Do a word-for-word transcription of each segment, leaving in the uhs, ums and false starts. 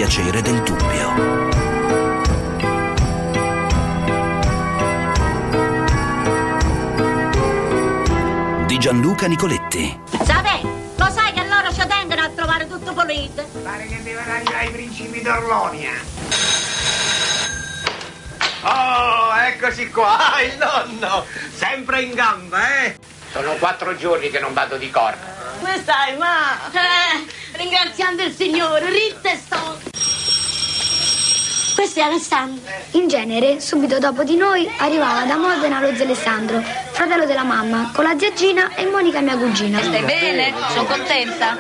piacere del dubbio. Di Gianluca Nicoletti. Sapete, lo sai che loro ci tengono a trovare tutto pulito? Pare che devono arrivare i principi d'Orlonia. Oh, eccoci qua, il nonno, sempre in gamba, eh? Sono quattro giorni che non vado di corda. Come stai, ma? Eh, ringraziando il Signore, ritta e sto. Questo è Alessandro. In genere, subito dopo di noi, arrivava da Modena lo zio Alessandro, fratello della mamma, con la zia Gina e Monica mia cugina. Stai bene? Sono contenta.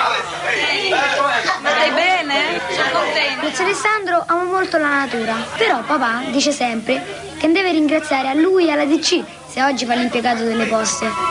Stai bene? Sono contenta. Lo zio Alessandro ama molto la natura, però papà dice sempre che deve ringraziare a lui e alla D C se oggi fa l'impiegato delle poste.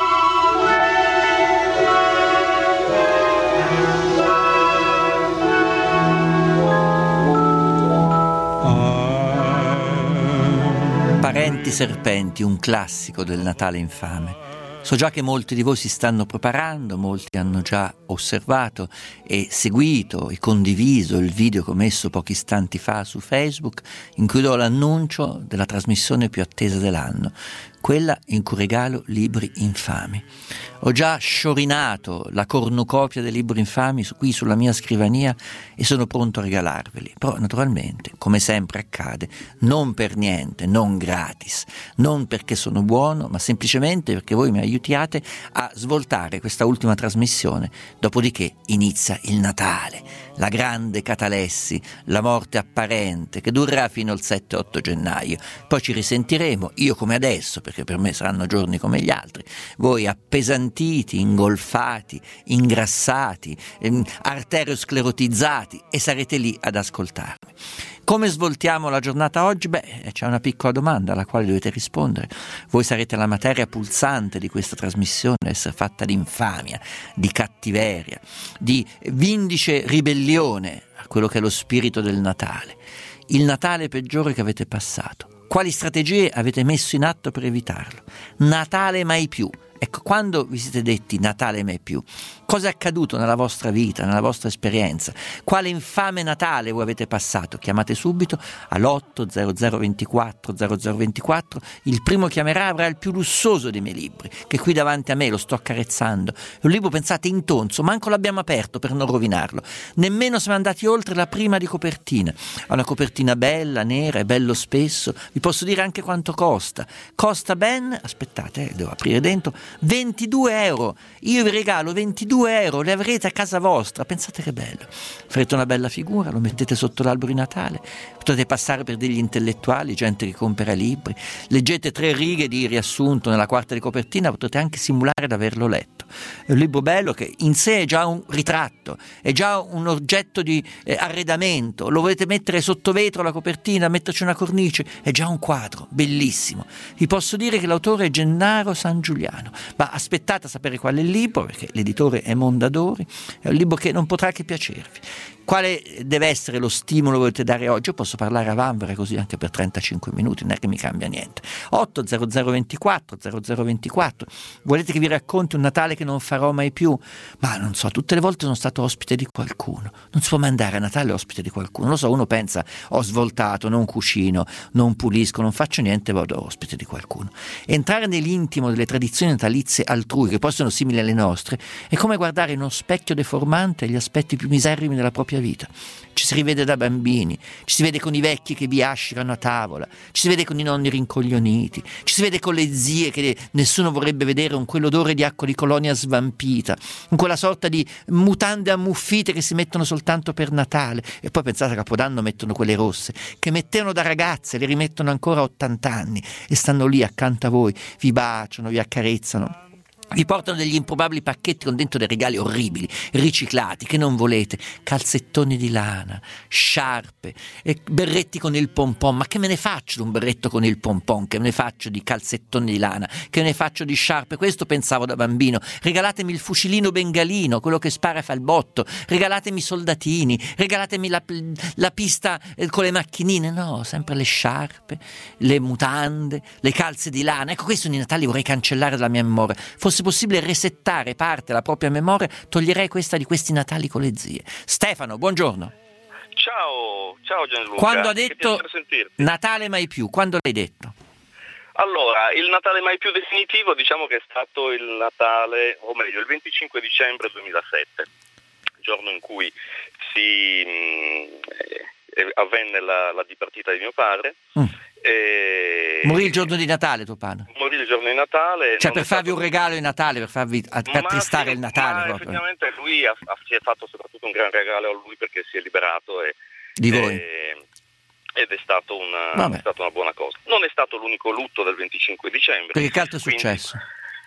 Parenti serpenti, un classico del Natale infame. So già che molti di voi si stanno preparando, molti hanno già osservato e seguito e condiviso il video che ho messo pochi istanti fa su Facebook, in cui do l'annuncio della trasmissione più attesa dell'anno, quella in cui regalo libri infami. Ho già sciorinato la cornucopia dei libri infami qui sulla mia scrivania e sono pronto a regalarveli, però naturalmente, come sempre accade, non per niente, non gratis, non perché sono buono, ma semplicemente perché voi mi aiutiate a svoltare questa ultima trasmissione, dopodiché inizia il Natale, la grande catalessi, la morte apparente che durerà fino al sette otto gennaio, poi ci risentiremo, io come adesso, perché per me saranno giorni come gli altri, voi appesantiti, ingolfati, ingrassati, ehm, arteriosclerotizzati e sarete lì ad ascoltarmi. Come svoltiamo la giornata oggi? Beh, c'è una piccola domanda alla quale dovete rispondere. Voi sarete la materia pulsante di questa trasmissione, essere fatta di infamia, di cattiveria, di vindice ribellione a quello che è lo spirito del Natale. Il Natale peggiore che avete passato. Quali strategie avete messo in atto per evitarlo? Natale mai più. Ecco, quando vi siete detti Natale mai più, cosa è accaduto nella vostra vita, nella vostra esperienza? Quale infame Natale voi avete passato? Chiamate subito all'otto zero zero ventiquattro zero zero ventiquattro, il primo chiamerà avrà il più lussoso dei miei libri, che qui davanti a me lo sto accarezzando. È un libro, pensate, intonso, manco l'abbiamo aperto per non rovinarlo, nemmeno siamo andati oltre la prima di copertina. Ha una copertina bella, nera, è bello spesso, vi posso dire anche quanto costa. Costa ben, aspettate, eh, devo aprire dentro, ventidue euro. Io vi regalo ventidue euro, le avrete a casa vostra. Pensate che bello. Farete una bella figura, lo mettete sotto l'albero di Natale, potete passare per degli intellettuali, gente che compra libri, leggete tre righe di riassunto nella quarta di copertina, potete anche simulare di averlo letto. È un libro bello che in sé è già un ritratto, è già un oggetto di eh, arredamento, lo volete mettere sotto vetro la copertina, metterci una cornice, è già un quadro bellissimo. Vi posso dire che l'autore è Gennaro San Giuliano, ma aspettate a sapere qual è il libro, perché l'editore è Mondadori, è un libro che non potrà che piacervi. Quale deve essere lo stimolo che volete dare oggi? Io posso parlare a vanvera così anche per trentacinque minuti, non è che mi cambia niente. otto zero zero ventiquattro zero zero ventiquattro. Volete che vi racconti un Natale che non farò mai più? Ma non so, tutte le volte sono stato ospite di qualcuno. Non si può mandare a Natale ospite di qualcuno. Lo so, uno pensa, ho svoltato, non cucino, non pulisco, non faccio niente, vado ospite di qualcuno. Entrare nell'intimo delle tradizioni natalizie altrui, che poi sono simili alle nostre, è come guardare in uno specchio deformante gli aspetti più miserrimi della propria vita. Ci si rivede da bambini, ci si vede con i vecchi che biascicano a tavola, ci si vede con i nonni rincoglioniti, ci si vede con le zie che nessuno vorrebbe vedere, con quell'odore di acqua di colonia svampita, con quella sorta di mutande ammuffite che si mettono soltanto per Natale, e poi pensate a Capodanno mettono quelle rosse che mettevano da ragazze, le rimettono ancora a ottanta anni e stanno lì accanto a voi, vi baciano, vi accarezzano, vi portano degli improbabili pacchetti con dentro dei regali orribili, riciclati, che non volete, calzettoni di lana, sciarpe, e berretti con il pompon. Ma che me ne faccio di un berretto con il pompon? Che me ne faccio di calzettoni di lana? Che me ne faccio di sciarpe? Questo pensavo da bambino. Regalatemi il fucilino bengalino, quello che spara e fa il botto, regalatemi i soldatini, regalatemi la, la pista con le macchinine. No, sempre le sciarpe, le mutande, le calze di lana. Ecco, questo di Natale vorrei cancellare dalla mia memoria. Fosse possibile resettare parte della propria memoria, toglierei questa di questi Natali con le zie. Stefano, buongiorno. Ciao, ciao Gianluca. Quando ha detto Natale mai più, quando l'hai detto? Allora, il Natale mai più definitivo diciamo che è stato il Natale, o meglio, il venticinque dicembre duemilasette, giorno in cui si mh, avvenne la, la dipartita di mio padre. Mm. E... Morì il giorno di Natale tuo padre? Morì il giorno di Natale. Cioè per farvi stato... un regalo di Natale, per farvi attristare sì, il Natale. Ma proprio. Effettivamente lui ha, ha, si è fatto soprattutto un gran regalo a lui perché si è liberato e, di voi. E, ed è stato una, è stata una buona cosa. Non è stato l'unico lutto del venticinque dicembre. Perché che altro è quindi... successo?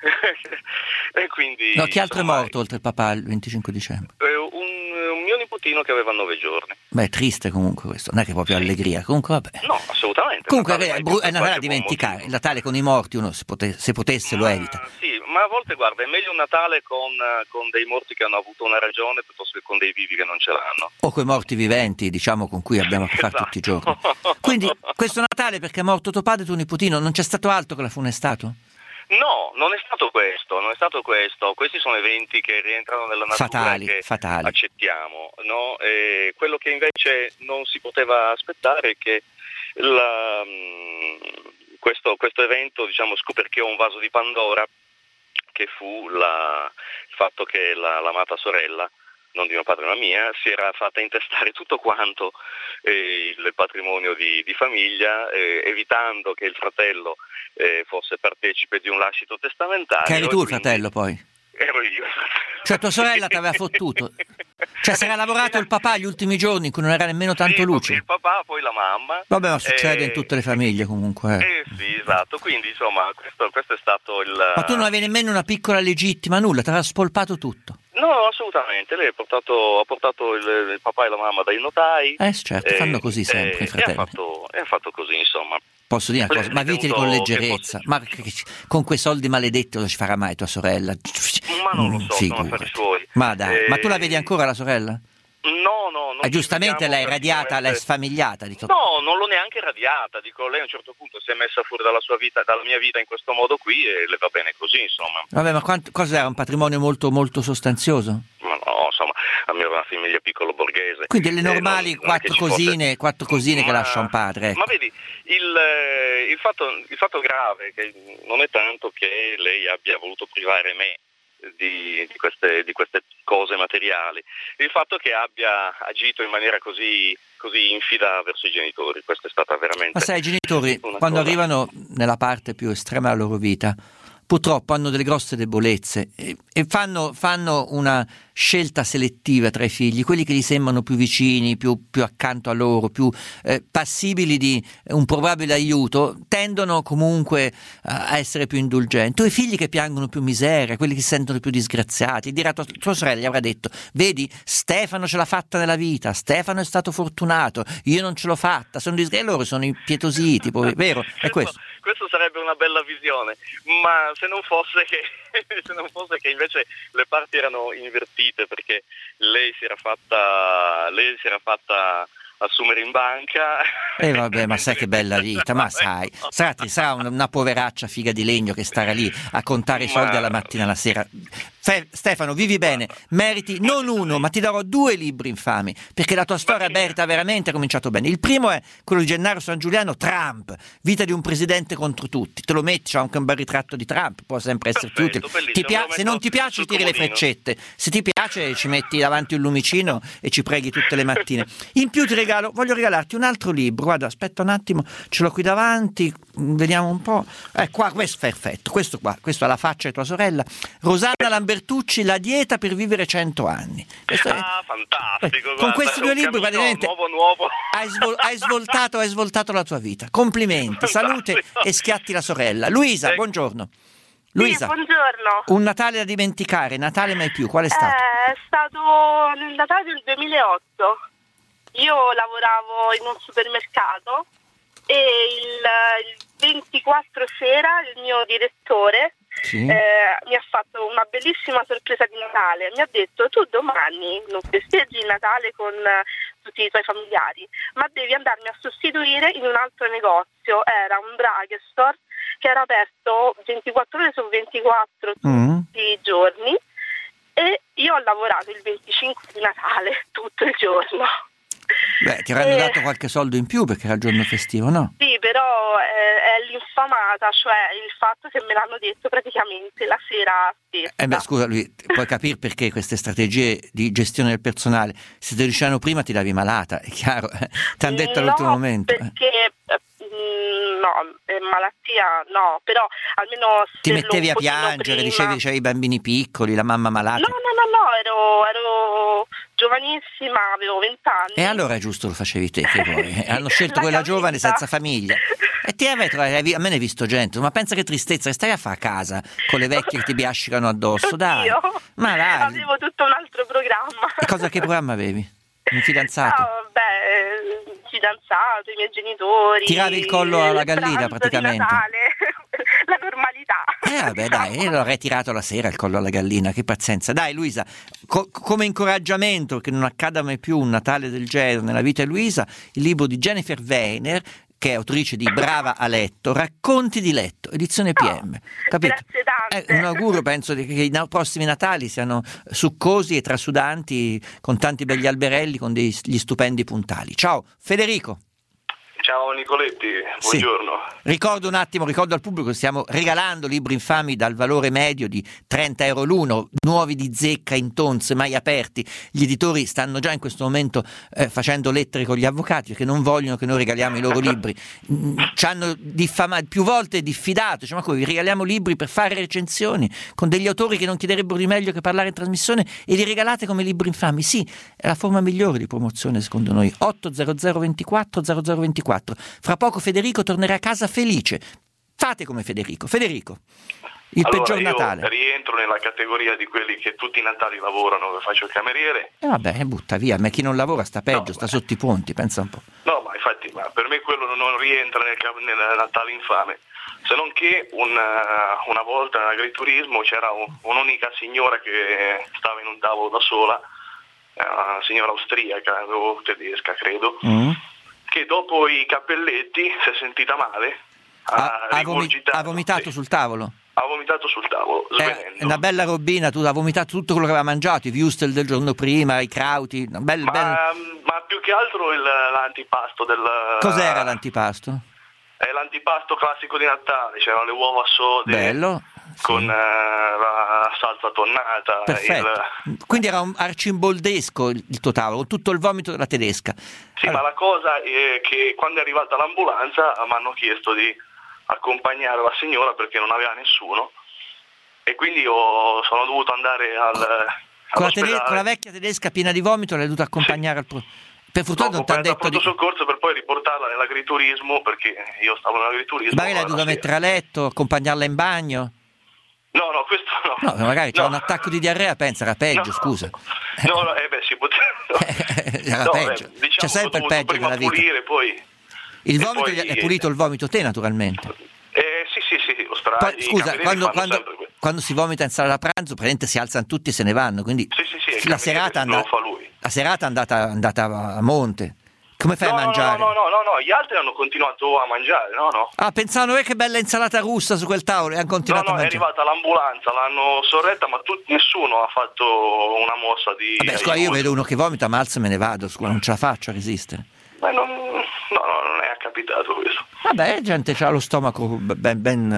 E quindi, no, chi altro insomma, è morto oltre il papà il venticinque dicembre? Eh, un, un mio nipotino che aveva nove giorni. Beh, è triste comunque questo, non è che proprio sì. allegria, comunque vabbè. No, assolutamente. Comunque è, è, bru- è Natale da dimenticare, il Natale con i morti uno se, pote- se potesse ma, lo evita. Sì, ma a volte guarda, è meglio un Natale con, con dei morti che hanno avuto una ragione piuttosto che con dei vivi che non ce l'hanno. O con i morti viventi, diciamo, con cui abbiamo a che fare esatto. tutti i giorni. Quindi questo Natale perché è morto tuo padre e tuo nipotino, non c'è stato altro che l'ha funestato? No, non è stato questo, non è stato questo. Questi sono eventi che rientrano nella natura fatali, che fatali. accettiamo, no? E quello che invece non si poteva aspettare è che la, questo, questo evento, diciamo, scoperchiò un vaso di Pandora, che fu la, il fatto che la, l'amata sorella, non di mio padre ma mia, si era fatta intestare tutto quanto eh, il patrimonio di, di famiglia, eh, evitando che il fratello eh, fosse partecipe di un lascito testamentario. Che eri tu il fratello poi? Ero io. Cioè tua sorella ti aveva fottuto? Cioè si era lavorato il papà gli ultimi giorni in cui non era nemmeno tanto sì, luce? Il papà, poi la mamma. Vabbè, ma succede eh, in tutte le famiglie comunque. Eh, eh sì, esatto, quindi insomma questo, questo è stato il... Ma tu non avevi nemmeno una piccola legittima, nulla, ti aveva spolpato tutto? No, assolutamente, lei ha portato, ha portato il, il papà e la mamma dai notai. Eh certo, eh, fanno così sempre eh, i fratelli. E ha fatto, e ha fatto così, insomma. Posso dire una cosa, ma vitili con leggerezza, fosse... ma con quei soldi maledetti cosa ci farà mai tua sorella? Ma non lo so, sono affari suoi. Ma dai, eh... ma tu la vedi ancora la sorella? No, no, non eh, giustamente l'hai radiata, l'hai sfamigliata. Dico. No, non l'ho neanche radiata, dico, lei a un certo punto si è messa fuori dalla sua vita, dalla mia vita in questo modo qui e le va bene così, insomma. Vabbè, ma quanto, cosa era? Un patrimonio molto molto sostanzioso? Ma no, insomma, a me era una famiglia piccolo borghese. Quindi le normali eh, non, quattro non cosine, fosse... quattro cosine ma, che lascia un padre. Ecco. Ma vedi, il, il, fatto, il fatto grave che non è tanto che lei abbia voluto privare me Di, di, queste, di queste cose materiali, il fatto che abbia agito in maniera così, così infida verso i genitori, questa è stata veramente... Ma sai, i genitori quando cosa... arrivano nella parte più estrema della loro vita purtroppo hanno delle grosse debolezze e, e fanno, fanno una scelta selettiva tra i figli, quelli che gli sembrano più vicini, più, più accanto a loro, più eh, passibili di un probabile aiuto, tendono comunque a essere più indulgenti. O i figli che piangono più miseria, quelli che si sentono più disgraziati, dirà tua, tua sorella, gli avrà detto, vedi, Stefano ce l'ha fatta nella vita, Stefano è stato fortunato, io non ce l'ho fatta, sono disgraziati, loro sono impietositi, poi, vero? È questo. Questo sarebbe una bella visione, ma se non fosse che se non fosse che invece le parti erano invertite, perché lei si era fatta lei si era fatta assumere in banca. E eh vabbè, ma sai che bella vita, ma sai, sarà, sarà una poveraccia figa di legno che starà lì a contare i soldi alla mattina alla sera. Fe, Stefano, vivi bene, meriti non uno, ma ti darò due libri infami, perché la tua storia merita veramente, ha cominciato bene. Il primo è quello di Gennaro San Giuliano, Trump, vita di un presidente contro tutti. Te lo metti, c'è anche un bel ritratto di Trump, può sempre essere perfetto, utile. Ti pia- se non ti piace tiri le freccette, se ti piace ci metti davanti un lumicino e ci preghi tutte le mattine. In più ti regalo, voglio regalarti un altro libro, guarda, aspetta un attimo, ce l'ho qui davanti, vediamo un po'. Eh, qua, questo è perfetto, questo qua, questo ha la faccia di tua sorella, Rosanna Lambertucci, La dieta per vivere cento anni. Questo è... Ah, fantastico. Con guarda, questi due libri praticamente nuovo, nuovo. Hai, svol- hai, svoltato, hai svoltato la tua vita. Complimenti, salute e schiatti la sorella. Luisa, buongiorno. Luisa, sì, buongiorno. Un Natale da dimenticare, Natale mai più, qual è stato? Eh, è stato nel Natale del duemilaotto. Io lavoravo in un supermercato e il, il ventiquattro sera il mio direttore sì. eh, mi ha fatto una bellissima sorpresa di Natale. Mi ha detto: tu domani non festeggi il Natale con tutti i tuoi familiari, ma devi andarmi a sostituire in un altro negozio. Era un drugstore che era aperto ventiquattro ore su ventiquattro mm. tutti i giorni, e io ho lavorato il venticinque di Natale tutto il giorno. Beh, ti avranno Eh, dato qualche soldo in più perché era il giorno festivo, no? Sì, però è, è l'infamata, cioè il fatto che me l'hanno detto praticamente la sera stessa. Eh beh, scusa, lui, puoi capire perché queste strategie di gestione del personale, se te lo dicevano prima ti davi malata, è chiaro, ti hanno detto all'ultimo No, momento. eh. perché mm, no, è malattia no, però almeno Ti se mettevi lo- a un pochino piangere, prima. dicevi dicevi i bambini piccoli, la mamma malata. No, no, no, no, ero, ero giovanissima, avevo vent'anni. E allora è giusto lo facevi te, che vuoi? Hanno scelto La quella capita. giovane senza famiglia. E ti avrai trovato, a me ne hai visto gente, ma pensa che tristezza che stai a fare a casa con le vecchie che ti biascicano addosso, dai. Oddio. Ma dai. Avevo tutto un altro programma. E cosa, che programma avevi? Un fidanzato? No, beh, fidanzato, i miei genitori. Tiravi il collo alla il gallina, pranzo di praticamente. Natale, la normalità. Eh vabbè dai, io l'ho ritirato la sera il collo alla gallina, che pazienza. Dai Luisa, co- come incoraggiamento che non accada mai più un Natale del genere nella vita di Luisa, il libro di Jennifer Weiner, che è autrice di Brava a letto, Racconti di letto, edizione P M. Capito? Grazie tante. Eh, un augurio, penso che i na- prossimi Natali siano succosi e trasudanti, con tanti begli alberelli, con degli stupendi puntali. Ciao, Federico. Ciao Nicoletti, Sì. buongiorno. Ricordo un attimo, ricordo al pubblico che stiamo regalando libri infami dal valore medio di trenta euro l'uno, nuovi di zecca, in tonze, mai aperti. Gli editori stanno già in questo momento eh, facendo lettere con gli avvocati perché non vogliono che noi regaliamo i loro libri. Mm, ci hanno diffamato, più volte diffidato, cioè, ma come vi regaliamo libri per fare recensioni con degli autori che non chiederebbero di meglio che parlare in trasmissione e li regalate come libri infami? Sì, è la forma migliore di promozione secondo noi. otto zero zero ventiquattro zero zero ventiquattro. Fra poco Federico tornerà a casa felice. Fate come Federico. Federico, il allora, peggior io Natale. rientro nella categoria di quelli che tutti i Natali lavorano, che faccio il cameriere. E eh vabbè, butta via, ma chi non lavora sta peggio, No, sta beh. sotto i ponti, pensa un po'. No, ma infatti, ma per me quello non rientra nel, ca- nel Natale infame. Se non che una, una volta nell'agriturismo c'era un- un'unica signora che stava in un tavolo da sola, una signora austriaca o tedesca, credo, Mm. che dopo i cappelletti si è sentita male, Ha, ha vomi- rigurgitato, ha vomitato sì. sul tavolo. Ha vomitato sul tavolo, È svenendo. una bella robina, tu ha vomitato tutto quello che aveva mangiato, i wurstel del giorno prima, i krauti, un bel, ma, bel... ma più che altro il, l'antipasto del... Cos'era l'antipasto? È l'antipasto classico di Natale, c'erano le uova sode Bello. sì. con eh, la salsa tonnata. Perfetto. il- Quindi era un arcimboldesco il, il tuo tavolo, con tutto il vomito della tedesca. Sì, Allora, ma la cosa è che quando è arrivata l'ambulanza mi hanno chiesto di accompagnare la signora perché non aveva nessuno e quindi io sono dovuto andare al, con, la tede- all'ospedale. con la vecchia tedesca piena di vomito l'hai dovuta accompagnare al... Pro... Per fortuna No, non ho ti hanno preso detto pronto di... soccorso per poi riportarla nell'agriturismo perché io stavo nell'agriturismo. Magari l'hai la dovuta sera. mettere a letto, accompagnarla in bagno. No, no, questo no. No, magari c'è No. un attacco di diarrea, pensa, era peggio, No. scusa. No, no, eh beh, si poteva. Era No, peggio. eh, diciamo C'è sempre il che ho dovuto peggio prima nella vita. pulire, poi... Il e vomito poi gli- è niente. pulito il vomito te, naturalmente. Eh, sì, sì, sì, lo strada. Poi, i scusa, camerieri quando, fanno quando- sempre questo. quando si vomita in sala da pranzo, praticamente si alzano tutti e se ne vanno. Quindi Sì, sì, sì, il la, cameriere serata è lo andata, fa lui. la serata è andata, andata a monte. Come fai No, a no, mangiare? no, no, no, no, no, gli altri hanno continuato a mangiare, no, no. Ah, pensavano eh, che bella insalata russa su quel tavolo e hanno No, continuato no, a è mangiare. arrivata l'ambulanza, l'hanno sorretta, ma tu, nessuno ha fatto una mossa di... Vabbè, scusa, io aiuto. vedo uno che vomita, ma alzo e me ne vado, scusa, non ce la faccio a resistere. Ma non, no, no, non è capitato questo. Vabbè, gente ha lo stomaco ben, ben,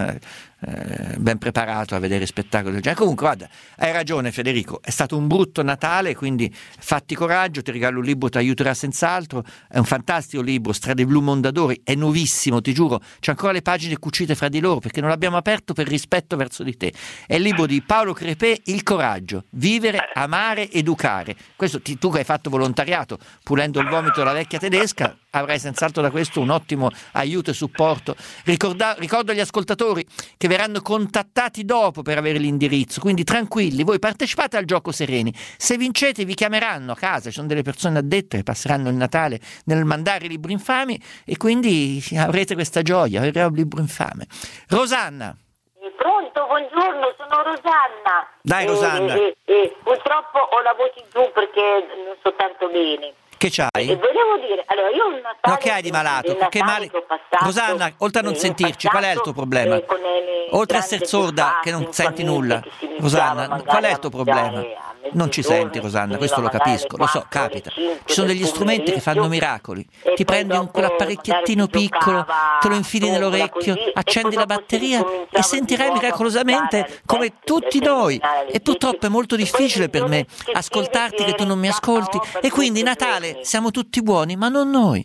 eh, ben preparato a vedere spettacoli del genere. Comunque, guarda, hai ragione Federico, è stato un brutto Natale, quindi fatti coraggio, ti regalo un libro, ti aiuterà senz'altro, è un fantastico libro, Strade Blu Mondadori, è nuovissimo, ti giuro, c'è ancora le pagine cucite fra di loro perché non l'abbiamo aperto per rispetto verso di te. È il libro di Paolo Crepè, Il coraggio, vivere, amare, educare. Questo ti, tu che hai fatto volontariato pulendo il vomito della vecchia tedesca, avrai senz'altro da questo un ottimo aiuto e supporto. Ricorda, ricordo agli ascoltatori che verranno contattati dopo per avere l'indirizzo, quindi tranquilli, voi partecipate al gioco sereni. Se vincete vi chiameranno a casa, ci sono delle persone addette che passeranno il Natale nel mandare libri infami e quindi avrete questa gioia, avrete un libro infame. Rosanna. Pronto, buongiorno, sono Rosanna. Dai, Rosanna. Eh, eh, eh, purtroppo ho la voce giù perché non sto tanto bene. Che c'hai? E volevo dire, allora io un Natale, No, che hai di malato? il Che Natale male... che ho passato, Rosanna, oltre a non eh, sentirci, ho qual è il tuo passato, problema? eh, con le Oltre a grandi essere sorda, bufate che non in senti famiglia, nulla. che si iniziava Rosanna, magari qual è il a tuo mangiare problema? a Non ci senti, Rosanna, questo lo capisco, lo so, capita. Ci sono degli strumenti che fanno miracoli. Ti prendi un quell'apparecchiettino piccolo, te lo infili nell'orecchio, accendi la batteria e sentirai miracolosamente come tutti noi. E purtroppo è molto difficile per me ascoltarti che tu non mi ascolti. E quindi Natale siamo tutti buoni, ma non noi.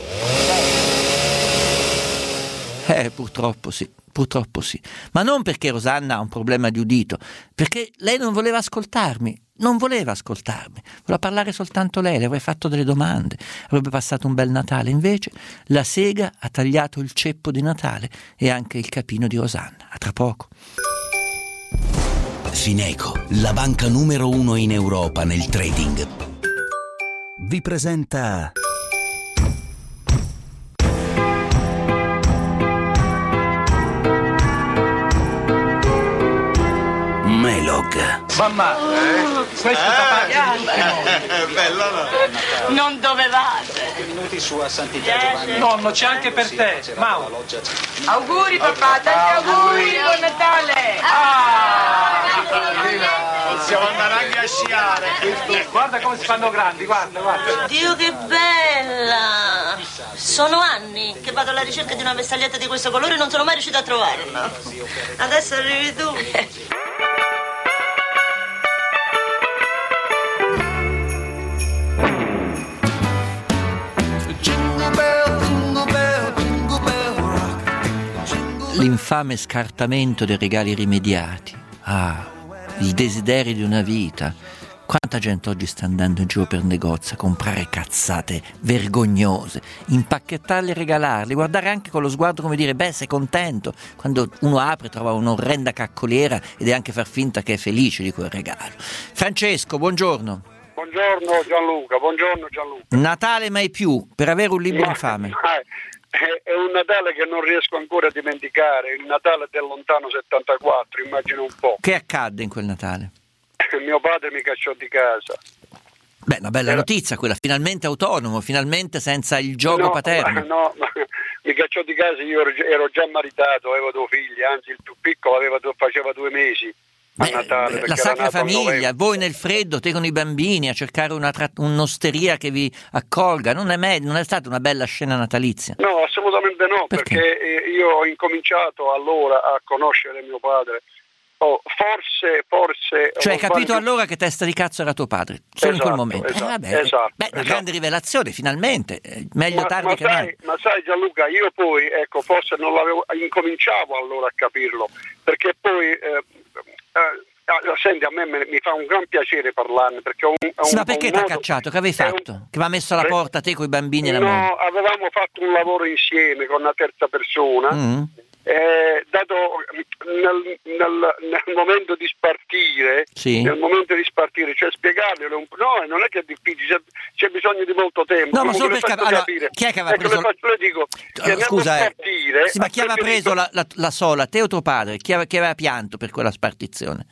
Eh, purtroppo sì. Purtroppo sì, ma non perché Rosanna ha un problema di udito, perché lei non voleva ascoltarmi, non voleva ascoltarmi, voleva parlare soltanto lei, le avrei fatto delle domande, avrebbe passato un bel Natale, invece la sega ha tagliato il ceppo di Natale e anche il capino di Rosanna. A tra poco. Fineco, la banca numero uno in Europa nel trading, vi presenta Melog. Mamma, eh? Questo Eh, è bello, no? Non dovevate. Minuti su a Sant'Italia Giovanni. Nonno, c'è anche per te. Mau. Auguri papà, tanti auguri, buon Natale. Possiamo andare anche a sciare. Guarda come si fanno grandi, guarda, guarda. Dio, che bella! Sono anni che vado alla ricerca di una vestaglietta di questo colore e non sono mai riuscita a trovarla. Adesso arrivi tu. L'infame scartamento dei regali rimediati. Ah, il desiderio di una vita. Quanta gente oggi sta andando in giro per negozi a comprare cazzate vergognose, impacchettarle e regalarle, guardare anche con lo sguardo come dire, beh, sei contento, quando uno apre trova un'orrenda caccoliera ed è anche far finta che è felice di quel regalo. Francesco, buongiorno. Buongiorno Gianluca, buongiorno Gianluca. Natale mai più, per avere un libro Ma, infame. È un Natale che non riesco ancora a dimenticare, il Natale del lontano settantaquattro, immagino un po'. Che accadde in quel Natale? Mio padre mi cacciò di casa. Beh, una bella notizia quella, finalmente autonomo, finalmente senza il gioco no, paterno. No, ma mi cacciò di casa, io ero, ero già maritato, avevo due figli, anzi il più piccolo aveva, faceva due mesi. Beh, Natale, la sacra famiglia, voi nel freddo, te con i bambini a cercare una tra- un'osteria che vi accolga, non è, me- non è stata una bella scena natalizia? No, assolutamente no, perché, perché io ho incominciato allora a conoscere mio padre. Oh, forse, forse... Cioè hai capito sbaglio... allora che testa di cazzo era tuo padre, solo esatto, in quel momento. Esatto, eh, vabbè, esatto, beh, una esatto. grande rivelazione, finalmente, meglio ma, tardi ma che sai, mai. Ma sai Gianluca, io poi, ecco, forse non l'avevo, incominciavo allora a capirlo, perché poi... Eh, eh, Ah, senti, a me mi fa un gran piacere parlarne perché ho un, ho sì, un, ma perché ti ha cacciato? Che avevi fatto? Un... Che mi ha messo alla porta te con i bambini e la moglie? No, avevamo fatto un lavoro insieme con una terza persona. Mm. Eh, dato nel, nel, nel momento di spartire, sì. nel momento di spartire, cioè spiegarglielo un po'. No, non è che è difficile, c'è, c'è bisogno di molto tempo. No, ma solo per cap- allora, capire. Chi è che aveva ecco, preso? Le faccio, le dico, uh, scusa, spartire, eh. sì, ma chi aveva preso la, la, la sola, te o tuo padre? Chi aveva, chi aveva pianto per quella spartizione?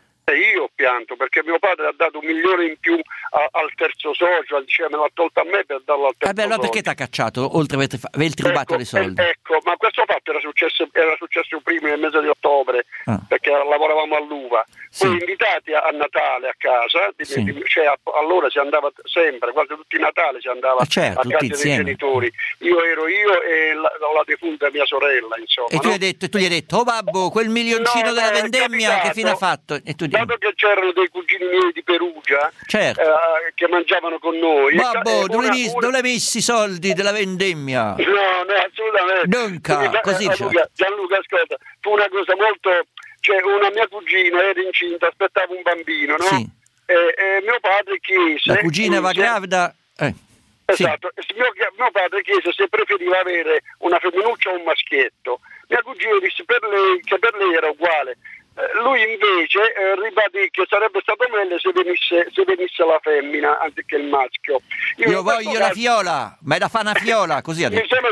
Io ho pianto perché mio padre ha dato un milione in più a, al terzo socio, cioè me l'ha tolto a me per darlo al terzo socio. Eh beh, allora perché ti ha cacciato, oltre a averti rubato ecco, dei soldi? Eh, ecco, ma questo fatto era successo, era successo prima nel mese di ottobre, ah. perché lavoravamo all'uva. Poi sì. invitati a, a Natale a casa, di, sì. di, cioè a, allora si andava sempre, quasi tutti i Natali si andava ah, certo, a casa dei genitori. Io ero io e la, la defunta mia sorella, insomma. E tu, no? hai detto, tu gli hai detto, oh babbo, quel milioncino no, della beh, vendemmia capitato, che fine ha fatto? E tu dato che c'erano dei cugini miei di Perugia, certo. eh, che mangiavano con noi. Babbo, e, dove hai una... una... messi i soldi della vendemmia? No, no, assolutamente. Nunca, Quindi, così eh, Gianluca, Gianluca, ascolta, fu una cosa molto... Cioè, una mia cugina era incinta, aspettava un bambino, no? Sì. E, e mio padre chiese... La cugina va chiese, gravida... Eh. Esatto, sì. mio, mio padre chiese se preferiva avere una femminuccia o un maschietto. Mia cugina disse per lei, che per lei era uguale. Eh, lui invece eh, ribadì che sarebbe stato meglio se venisse, se venisse la femmina anziché il maschio. Io, Io voglio caso, la fiola, ma è da fare una fiola, così ha detto. Mi sono sentito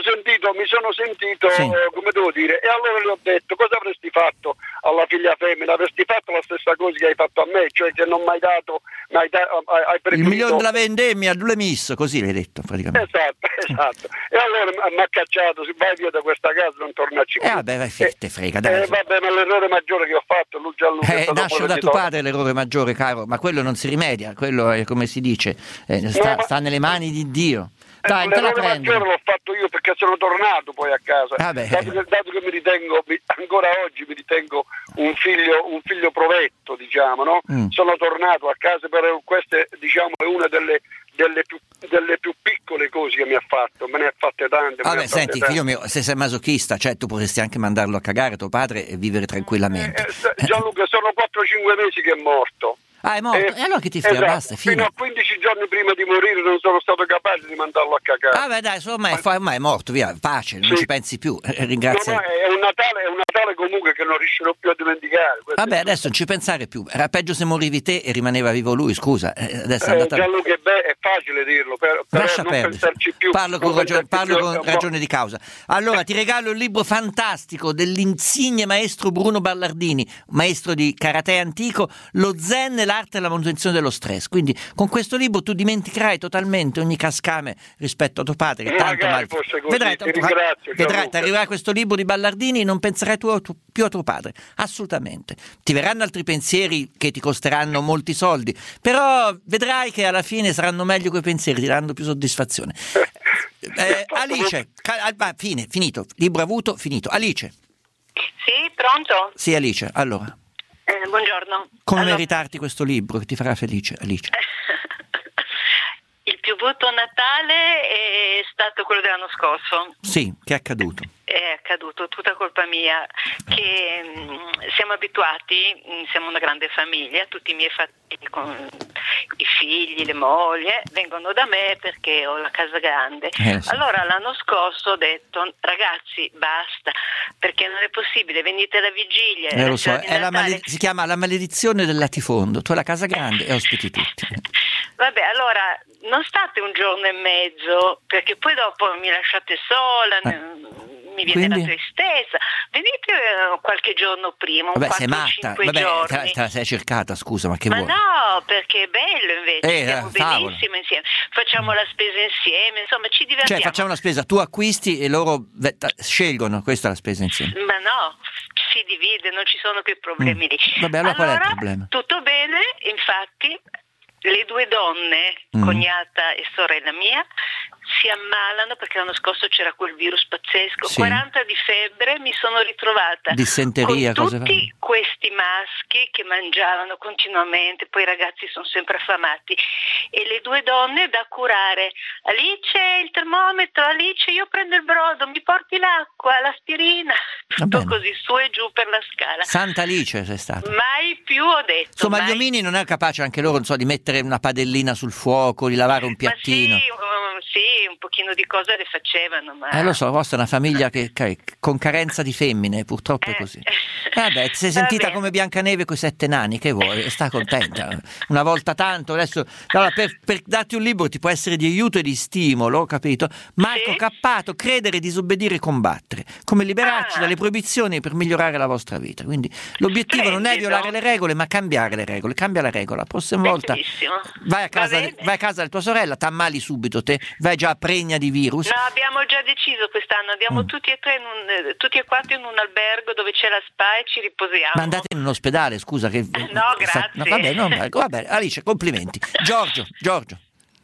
sentito, mi sono sentito Sì. come devo dire, e allora gli ho detto: cosa avresti fatto alla figlia femmina? Avresti fatto la stessa cosa che hai fatto a me, cioè che non mi hai dato, mai da, hai, hai Il preferito... milione della vendemmia, l'ho messo, così l'hai detto praticamente. Esatto, esatto. E allora mi ha cacciato, si vai via da questa casa, non tornarci più. Eh vabbè, vai, fi- te frega, dai. Eh, vabbè, ma l'errore maggiore che ho fatto, lui già lui Eh, nasce da tuo padre l'errore maggiore, caro, ma quello non si rimedia, quello è come si dice, eh, sta, No, ma- sta nelle mani di Dio. Dai, non te la l'errore prendi. maggiore l'ho fatto io perché sono tornato poi a casa. Vabbè. Dato che, dato che mi ritengo, mi- ancora oggi mi ritengo un figlio, un figlio provetto, diciamo, no? Mm. Sono tornato a casa, per queste, diciamo, è una delle, delle, più, delle più piccole cose che mi ha fatto, me ne ha fatte tante. me ne Vabbè, ha fatte senti, tante. figlio mio, se sei masochista, cioè tu potresti anche mandarlo a cagare tuo padre e vivere tranquillamente. Eh, Gianluca, sono quattro cinque mesi che è morto. Ah, è morto? Eh, E allora che ti frega, esatto, basta, fine. fino a quindici giorni prima di morire non sono stato capace di mandarlo a cagare. Vabbè, dai, insomma, è, ormai è morto, via, pace, non Sì. ci pensi più. Eh, No, Ringrazia. no, è un Natale, è un Natale comunque che non riuscirò più a dimenticare. Questo Vabbè, è- adesso non ci pensare più. Era peggio se morivi te e rimaneva vivo lui, scusa. eh, Adesso è Eh, andata. Gianluca, beh, è facile dirlo, per, per Lascia non perdere. pensarci più. Parlo con, non ragione, pensarci parlo più, con eh, ragione di causa. Allora, ti regalo il libro fantastico dell'insigne maestro Bruno Ballardini, maestro di karate antico, Lo Zen e l'arte della manutenzione dello stress. Quindi, con questo libro tu dimenticherai totalmente ogni cascame rispetto a tuo padre. Che tanto Magari mal... fosse così, Vedrai, ti ringrazio, vedrai, Gianluca. ti arriverà questo libro di Ballardini e non penserai tu, tu- più a tuo padre. Assolutamente. Ti verranno altri pensieri che ti costeranno molti soldi, però vedrai che alla fine saranno meglio quei pensieri, ti daranno più soddisfazione. Eh, Alice, ca- ah, va, fine, finito, libro avuto, finito. Alice, Sì, pronto? sì Alice, allora, Eh, buongiorno. come Allora, meritarti questo libro che ti farà felice, Alice? il più brutto Natale è stato quello dell'anno scorso. Sì, che è accaduto? È accaduto tutta colpa mia, che mh, siamo abituati, mh, siamo una grande famiglia, tutti i miei fratelli con i figli, le mogli, eh, vengono da me perché ho la casa grande. Eh, sì. Allora l'anno scorso ho detto: ragazzi, basta, perché non è possibile, venite alla vigilia. Eh, lo so, sera di è la Natale. male- si chiama la maledizione del latifondo. Tu hai la casa grande e ospiti tutti. Vabbè, allora non state un giorno e mezzo, perché poi dopo mi lasciate sola, Eh. n- mi viene Quindi? la tristezza. Venite eh, qualche giorno prima, un Vabbè, sei quattro matta, cinque vabbè, te la, giorni. te la sei cercata, scusa, ma che Ma vuoi? no, perché è bello invece, Eh, stiamo eh, favola. benissimo insieme, facciamo la spesa insieme, insomma ci divertiamo. Cioè, facciamo una spesa, tu acquisti e loro ve- ta- scelgono, questa è la spesa insieme. Ma no, si divide, non ci sono quei problemi Mm. lì. Vabbè, allora qual è il Allora, problema? tutto bene, infatti le due donne, Mm. cognata e sorella mia, si ammalano perché l'anno scorso c'era quel virus pazzesco, Sì. quaranta di febbre, mi sono ritrovata Dissenteria, con cose tutti varie. questi maschi che mangiavano continuamente, poi i ragazzi sono sempre affamati, e le due donne da curare. Alice, il termometro, Alice, io prendo il brodo, mi porti l'acqua, l'aspirina, Va tutto bene. così su e giù per la scala. Santa Alice sei stata. Mai più ho detto. Insomma, mai gli omini non è capace anche loro, non so, di mettere una padellina sul fuoco, di lavare un piattino. Ma sì, um, sì, un pochino di cose le facevano, ma... Eh, lo so, la vostra è una famiglia che, che- con carenza di femmine, purtroppo è così. Eh, vabbè, ti sei Va sentita bene. come Biancaneve coi sette nani, che vuoi? Sta contenta. Una volta tanto, adesso... Allora, per, per darti un libro ti può essere di aiuto e di stimolo, capito? Marco Sì. Cappato, Credere, disobbedire, combattere. Come liberarci Ah. dalle proibizioni per migliorare la vostra vita. Quindi l'obiettivo non è Splendido. violare le regole, ma cambiare le regole. Cambia la regola. La prossima volta Bellissimo. vai a, Va casa, bene. vai a casa di tua sorella, t'ammali subito te, vai già pregna di virus. No, abbiamo già deciso quest'anno, andiamo Mm. tutti e tre in un, eh, tutti e quattro in un albergo dove c'è la spa e ci riposiamo. Ma andate in un ospedale, scusa che... No, grazie. No, vabbè, no, ma- vabbè, Alice, complimenti. Giorgio, Giorgio.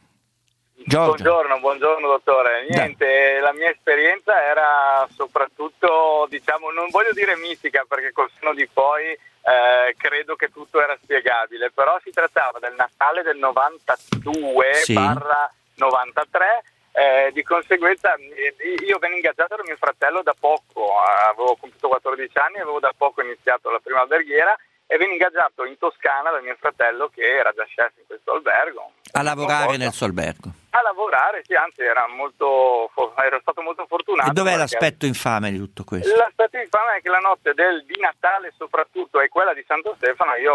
Giorgio. Buongiorno, buongiorno dottore. Niente, la mia esperienza era soprattutto, diciamo, non voglio dire mistica perché col senno di poi eh, credo che tutto era spiegabile, però si trattava del Natale del novantadue Sì. barra novantatré. Eh, di conseguenza eh, io venne ingaggiato da mio fratello da poco, eh, avevo compiuto quattordici anni, avevo da poco iniziato la prima alberghiera e venne ingaggiato in Toscana da mio fratello che era già chef in questo albergo. A lavorare Qualcosa. nel suo albergo. A lavorare, sì, anzi era molto, ero stato molto fortunato. E dov'è perché l'aspetto infame di tutto questo? L'aspetto infame è che la notte del, di Natale soprattutto e quella di Santo Stefano io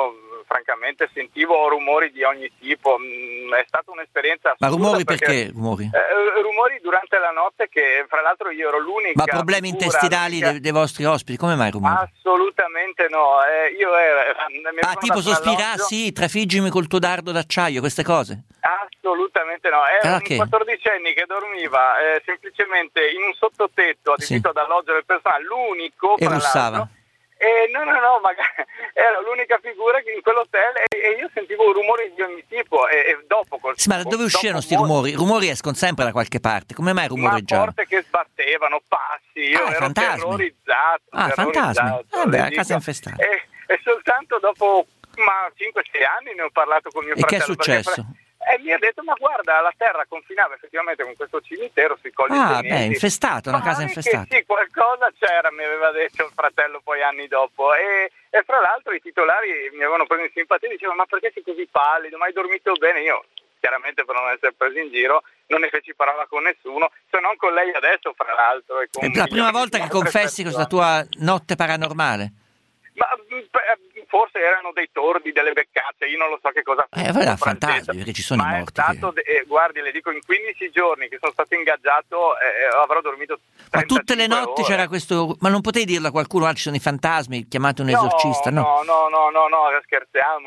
francamente sentivo rumori di ogni tipo, mm, è stata un'esperienza Ma rumori perché, perché? Rumori? Eh, rumori durante la notte che fra l'altro io ero l'unica. Ma problemi intestinali dei, dei vostri ospiti, come mai rumori? Assolutamente no, eh, io ero, mi Ah, tipo sospirare, sì, trafiggimi col tuo dardo d'acciaio, queste cose? Assolutamente no, era Ah, un che? quattordicenne che dormiva eh, semplicemente in un sottotetto adibito ad alloggio del personale, l'unico E fra russava? l'altro. E no, no, no, magari era l'unica figura che in quell'hotel e, e io sentivo rumori di ogni tipo e, e dopo col Sì, ma da dove uscivano sti dopo rumori? I rumori escono sempre da qualche parte, come mai ma rumoreggiavano? porte che sbattevano, passi, io Ah, ero fantasmi. terrorizzato. Ah, terrorizzato, fantasmi. Vabbè, le a casa dico. infestata. E, e soltanto dopo ma cinque sei anni ne ho parlato con mio E che è fratello. perché successo? fra- E mi ha detto, ma guarda, la terra confinava effettivamente con questo cimitero sui colli Ah, senesi. beh, infestato, una Ma casa anche infestata. Sì, qualcosa c'era, mi aveva detto il fratello poi anni dopo. E, e fra l'altro i titolari mi avevano preso in simpatia e dicevano, ma perché sei così pallido, ma hai dormito bene? Io, chiaramente per non essere preso in giro, non ne feci parola con nessuno, se non con lei adesso, fra l'altro. E con È la prima migliaia volta di che altre confessi questa persone. tua notte paranormale? Ma beh, forse erano dei tordi, delle beccate, io non lo so che cosa Eh, fosse, era francese. fantasmi, perché ci sono Ma i è morti. stato, de- eh, guardi, le dico, in quindici giorni che sono stato ingaggiato eh, avrò dormito Ma tutte le notti ore. c'era questo... Ma non potevi dirlo a qualcuno, ah, ci sono i fantasmi, chiamate un No, esorcista, no? no, no, no, no, no, scherziamo,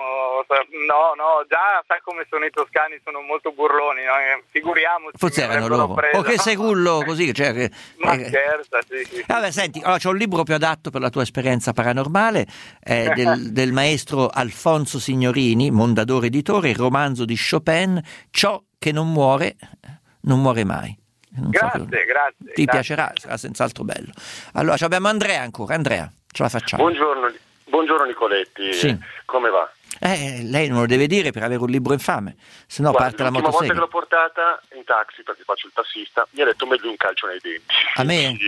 no, no, già sai come sono i toscani, sono molto burloni, no? Eh, figuriamoci. Forse mi erano avrebbero loro. preso. O che sei cullo, così, cioè... che- Ma eh, scherza, sì, sì. Vabbè, senti, allora, c'è un libro più adatto per la tua esperienza paranormale, eh, del, del maestro Alfonso Signorini, Mondadori Editore, il romanzo di Chopin, Ciò che non muore, non muore mai. Non so Grazie, che- grazie. Ti grazie. piacerà, sarà senz'altro bello. Allora, ci abbiamo Andrea ancora. Andrea, ce la facciamo? Buongiorno, buongiorno Nicoletti, Sì. come va? Eh, lei non lo deve dire per avere un libro infame, se no Guarda, parte la l'ultima volta che motosega. l'ho portata in taxi, perché faccio il tassista, mi ha detto meglio un calcio nei denti. A me?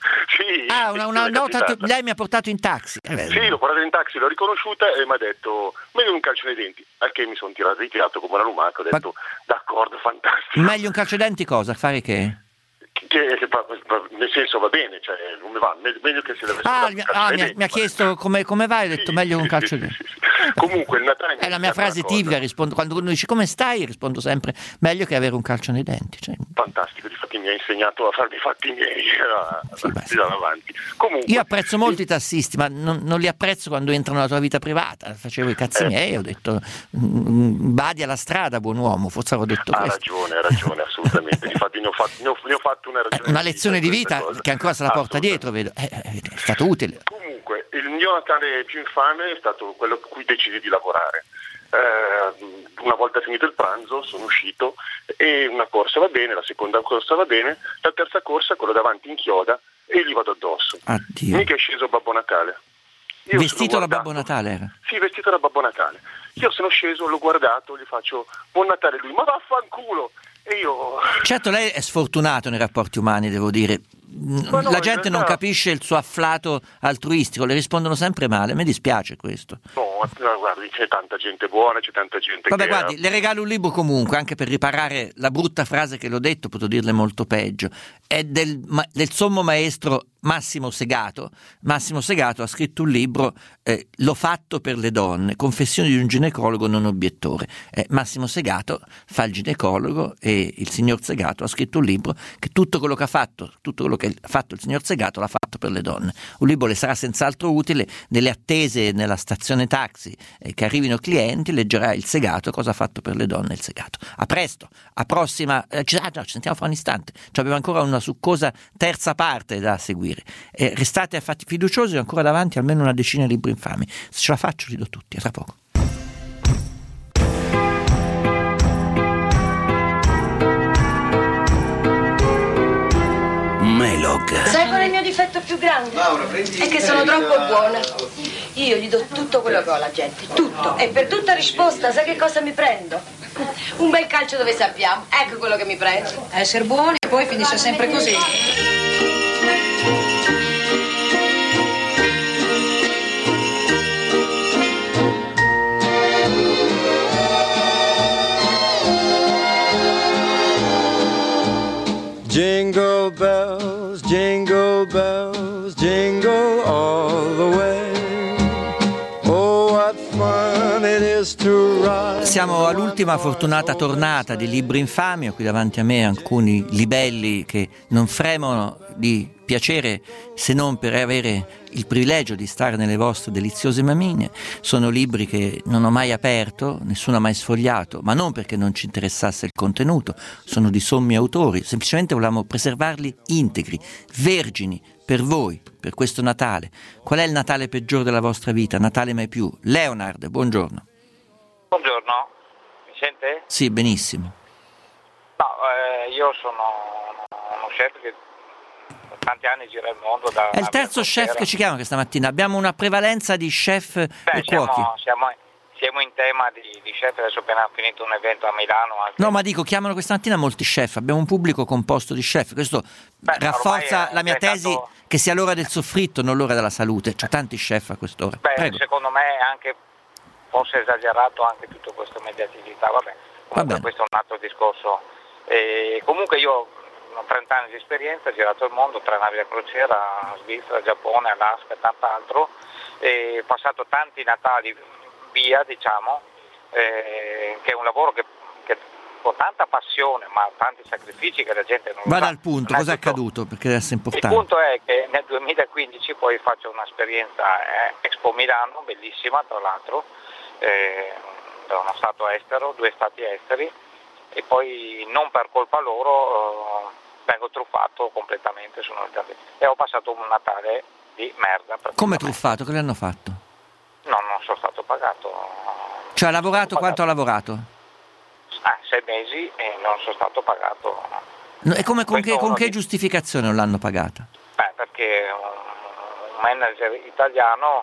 Sì, Ah, una, una mi è nota, capitata. lei mi ha portato in taxi. Eh, beh, Sì, l'ho portata in taxi, l'ho riconosciuta e mi ha detto meglio un calcio nei denti, al che mi sono tirato ritirato come una lumaca, ho detto d'accordo, fantastico. Meglio un calcio ai denti cosa? Fare che? Che, che fa- fa- nel senso va bene, cioè come va, me- meglio che se deve Ah, soltanto mi, un calcio ah, nei mi ha, denti, mi ha ma- chiesto come, come vai, ho detto meglio un calcio ai denti. Comunque il Natale mi È la mia insegnato frase una cosa. tipica, rispondo, quando uno dice come stai, rispondo sempre meglio che avere un calcio nei denti. Cioè, Fantastico, difatti mi ha insegnato a farmi i fatti miei a, a tirare avanti. Comunque, io apprezzo molto i tassisti, ma non, non li apprezzo quando entrano nella tua vita privata. Facevo i cazzi Eh. miei, ho detto mm, badi alla strada, buon uomo, forse avevo detto ha questo. ragione, ha ragione, assolutamente. Difatti ne ho, fatto, ne ho, ne ho fatto una ragione. Una lezione di vita cosa. che ancora se la porta dietro, vedo. Eh, eh, è stato utile. Comunque, il mio Natale più infame è stato quello per cui decisi di lavorare. Eh, una volta finito il pranzo sono uscito e una corsa va bene, la seconda corsa va bene, la terza corsa quello davanti inchioda e gli vado addosso. Addio. Mica è sceso Babbo Natale. Io Vestito sono da guardato- Babbo Natale era. Sì, vestito da Babbo Natale. Io sono sceso, l'ho guardato, gli faccio buon Natale, lui ma vaffanculo. E io Certo, lei è sfortunato nei rapporti umani, devo dire. Ma no, La in gente non realtà- capisce il suo afflato altruistico, le rispondono sempre male, mi dispiace questo. no, no, guardi, c'è tanta gente buona, c'è tanta gente Vabbè, che guardi, le regalo un libro comunque, anche per riparare la brutta frase che l'ho detto, potrò dirle molto peggio. È del, ma- del sommo maestro Massimo Segato. Massimo Segato ha scritto un libro, eh, L'ho fatto per le donne, confessioni di un ginecologo non obiettore. Eh, Massimo Segato fa il ginecologo e il signor Segato ha scritto un libro che tutto quello che ha fatto, tutto quello che ha fatto il signor Segato l'ha fatto per le donne. Un libro le sarà senz'altro utile nelle attese nella stazione taxi eh, che arrivino clienti, leggerà il Segato, cosa ha fatto per le donne il Segato. A presto, a prossima, eh, ci, ah, no, ci sentiamo fra un istante, ci abbiamo ancora una succosa terza parte da seguire. Eh, restate affatti fiduciosi, ho ancora davanti almeno una decina di libri infami. Se ce la faccio li do tutti, a tra poco. Melog. Sai qual è il mio difetto più grande? Laura, prendi È che sono troppo buona. Io gli do tutto quello che ho alla gente, tutto. E per tutta risposta, sai che cosa mi prendo? Un bel calcio dove sappiamo. Ecco quello che mi prendo. Essere buoni e poi finisce sempre così. Jingle bells, jingle bells, jingle all the way. Oh, what fun it Siamo all'ultima fortunata tornata di Libri Infami. Ho qui davanti a me alcuni libelli che non fremono di piacere se non per avere il privilegio di stare nelle vostre deliziose manine. Sono libri che non ho mai aperto, nessuno ha mai sfogliato, ma non perché non ci interessasse il contenuto, sono di sommi autori, semplicemente volevamo preservarli integri, vergini, per voi, per questo Natale. Qual è il Natale peggiore della vostra vita? Natale mai più. Leonard, buongiorno. Buongiorno, mi sente? Sì, benissimo. No, eh, io sono uno chef che per tanti anni gira il mondo. Da, è il terzo chef che ci chiama questa mattina. Abbiamo una prevalenza di chef Beh, e cuochi. Siamo, siamo, siamo in tema di, di chef, adesso ho appena finito un evento a Milano. Anche. No, ma dico, chiamano questa mattina molti chef, abbiamo un pubblico composto di chef. Questo Beh, rafforza la mia tesi stato... che sia l'ora del soffritto, non l'ora della salute. C'è tanti chef a quest'ora. Beh, Prego. secondo me è anche forse esagerato anche tutto questo mediatività, vabbè, comunque Va questo è un altro discorso. E comunque io ho trenta anni di esperienza, ho girato il mondo, tre navi da crociera, Svizzera, Giappone, Alaska e tant'altro, e ho passato tanti Natali via, diciamo, eh, che è un lavoro che, che con tanta passione, ma tanti sacrifici che la gente non Vada sa. al punto, cosa è accaduto? Perché adesso è importante. Il punto è che nel duemilaquindici poi faccio un'esperienza eh, Expo Milano, bellissima tra l'altro, eh, da uno stato estero, due stati esteri, e poi non per colpa loro eh, vengo truffato completamente su e ho passato un Natale di merda. Come truffato? Che le hanno fatto? No, non sono stato pagato. Cioè ha lavorato quanto ha lavorato? Ah, sei mesi e non sono stato pagato. No, e come, con, che, con che giustificazione non l'hanno pagata? Beh, perché un, un manager italiano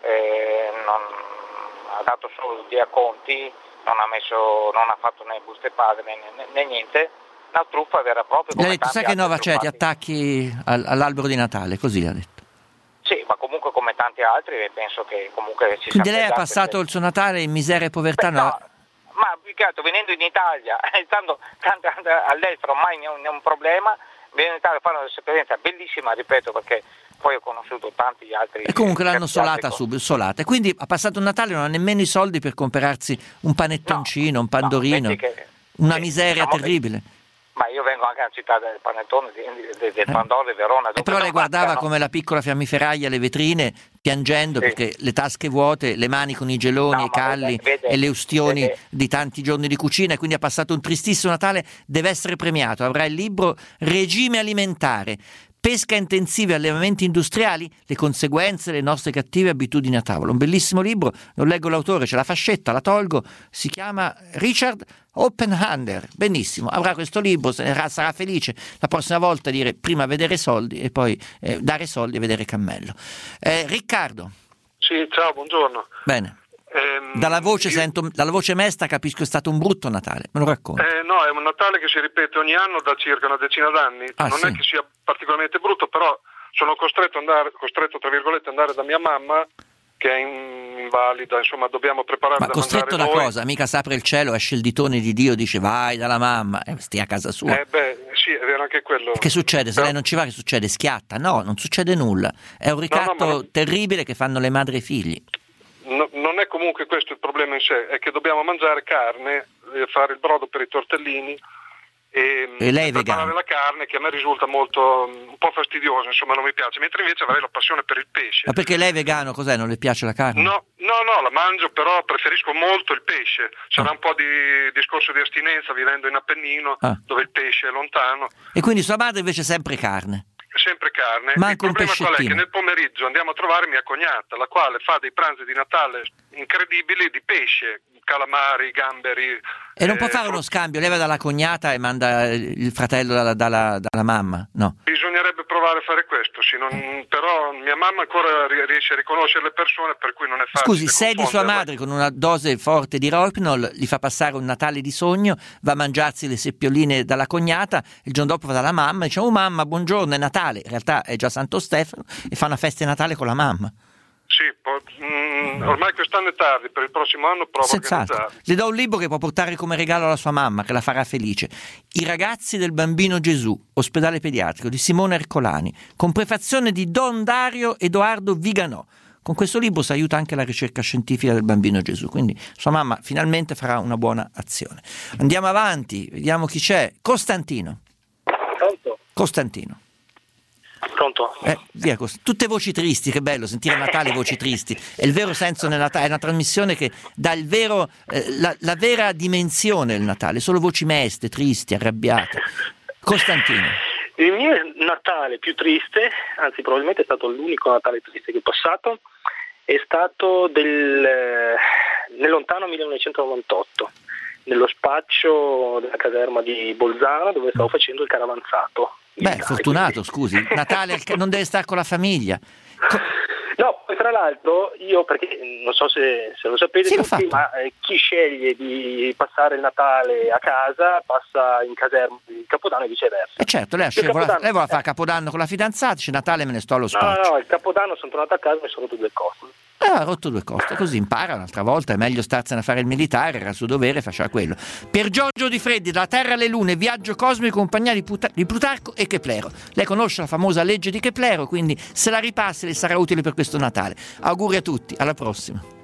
eh, non ha dato solo di acconti, non ha messo, non ha fatto né buste paga né, né, né niente, una truffa vera e propria. Le ha detto, sai che Nova c'è, ti attacchi al, all'albro di Natale, così ha detto. Sì, ma comunque come tanti altri penso che comunque ci Quindi lei ha passato se... il suo Natale in miseria e povertà? Beh, no, ma più che altro venendo in Italia, stando all'estero ormai non è un problema, venendo in Italia a fare un'esperienza bellissima, ripeto, perché poi ho conosciuto tanti altri. E comunque l'hanno solata subito, solata. Quindi ha passato un Natale e non ha nemmeno i soldi per comprarsi un panettoncino, no, un pandorino, no, che, una sì, miseria diciamo terribile. Che, ma io vengo anche dalla città del panettone, del, del Pandoro di Verona. E però lei guardava come la piccola fiammiferaia alle vetrine, piangendo sì. perché le tasche vuote, le mani con i geloni, no, i calli vede, e le ustioni vede. di tanti giorni di cucina, e quindi ha passato un tristissimo Natale. Deve essere premiato, avrà il libro Regime alimentare. Pesca intensiva e allevamenti industriali, le conseguenze delle nostre cattive abitudini a tavola. Un bellissimo libro, non leggo l'autore, c'è la fascetta, la tolgo, si chiama Richard Oppenhander. Benissimo, avrà questo libro, sarà felice la prossima volta dire prima vedere soldi e poi eh, dare soldi e vedere cammello. Eh, Riccardo. Sì, ciao, buongiorno. Bene. Dalla voce io... sento, dalla voce mesta capisco che è stato un brutto Natale, me lo racconto. Eh, no, è un Natale che si ripete ogni anno da circa una decina d'anni. Ah, non sì? è che sia particolarmente brutto, però sono costretto ad andare, costretto tra virgolette, ad andare da mia mamma che è invalida, insomma dobbiamo preparare. Ma costretto da noi. cosa? Mica s'apre il cielo, esce il ditone di Dio, dice vai dalla mamma, eh, stia a casa sua. Eh beh, sì, è vero anche quello. E che succede? Se Però... lei non ci va, che succede? Schiatta? No, non succede nulla. È un ricatto no, no, non... terribile che fanno le madri e i figli. No, non è comunque questo il problema in sé, è che dobbiamo mangiare carne, fare il brodo per i tortellini e, e lei è preparare vegano? La carne, che a me risulta molto un po' fastidiosa, insomma non mi piace, mentre invece avrei la passione per il pesce. Ma perché lei è vegano, cos'è? Non le piace la carne? No, no, no, la mangio, però preferisco molto il pesce. Sarà ah. un po' di discorso di astinenza vivendo in Appennino, ah. dove il pesce è lontano. E quindi sua madre invece sempre carne? Sempre carne. Manco il problema qual è? Che nel pomeriggio andiamo a trovare mia cognata, la quale fa dei pranzi di Natale incredibili di pesce, calamari, gamberi. E non eh, può fare uno scambio, leva dalla cognata e manda il fratello dalla, dalla, dalla mamma? No. Bisognerebbe provare a fare questo, sì, non, però mia mamma ancora riesce a riconoscere le persone, per cui non è facile. Scusi, se di sua madre con una dose forte di Rohypnol gli fa passare un Natale di sogno, va a mangiarsi le seppioline dalla cognata, il giorno dopo va dalla mamma e dice oh mamma buongiorno è Natale, in realtà è già Santo Stefano, e fa una festa di Natale con la mamma. Sì, po- mh, ormai quest'anno è tardi, per il prossimo anno provo a organizzare. Le do un libro che può portare come regalo alla sua mamma, che la farà felice. I ragazzi del bambino Gesù, ospedale pediatrico, di Simone Ercolani, con prefazione di Don Dario Edoardo Viganò. con questo libro si aiuta anche la ricerca scientifica del bambino Gesù, quindi sua mamma finalmente farà una buona azione. Andiamo avanti, vediamo chi c'è. Costantino. Pronto? Costantino. Pronto? Eh, via, tutte voci tristi, che bello sentire a Natale voci tristi. È il vero senso nel Natale, è una trasmissione che dà il vero, eh, la, la vera dimensione del Natale, solo voci meste, tristi, arrabbiate. Costantino. Il mio Natale più triste, anzi probabilmente è stato l'unico Natale triste che ho passato, è stato del, nel lontano millenovecentonovantotto, nello spaccio della caserma di Bolzano, dove stavo facendo il caravanzato. Beh, fortunato, scusi, Natale non deve stare con la famiglia. Co- No, poi tra l'altro io, perché non so se, se lo sapete Sì, l'ho tutti, fatto. ma eh, chi sceglie di passare il Natale a casa passa in caserma di Capodanno e viceversa. E certo, lei, ha Il scelto- Capodanno- lei vuole fare Capodanno con la fidanzata, dice Natale me ne sto allo No, spaccio. no, il Capodanno sono tornato a casa e mi sono rotto due cose. Eh, ha rotto due coste, così impara un'altra volta, è meglio starsene a fare il militare, era il suo dovere, faceva quello. Per Giorgio Di Freddi, dalla Terra alle Lune, viaggio cosmico in compagnia di, Puta- di Plutarco e Keplero. Lei conosce la famosa legge di Keplero, quindi se la ripassi le sarà utile per questo Natale. Auguri a tutti, alla prossima.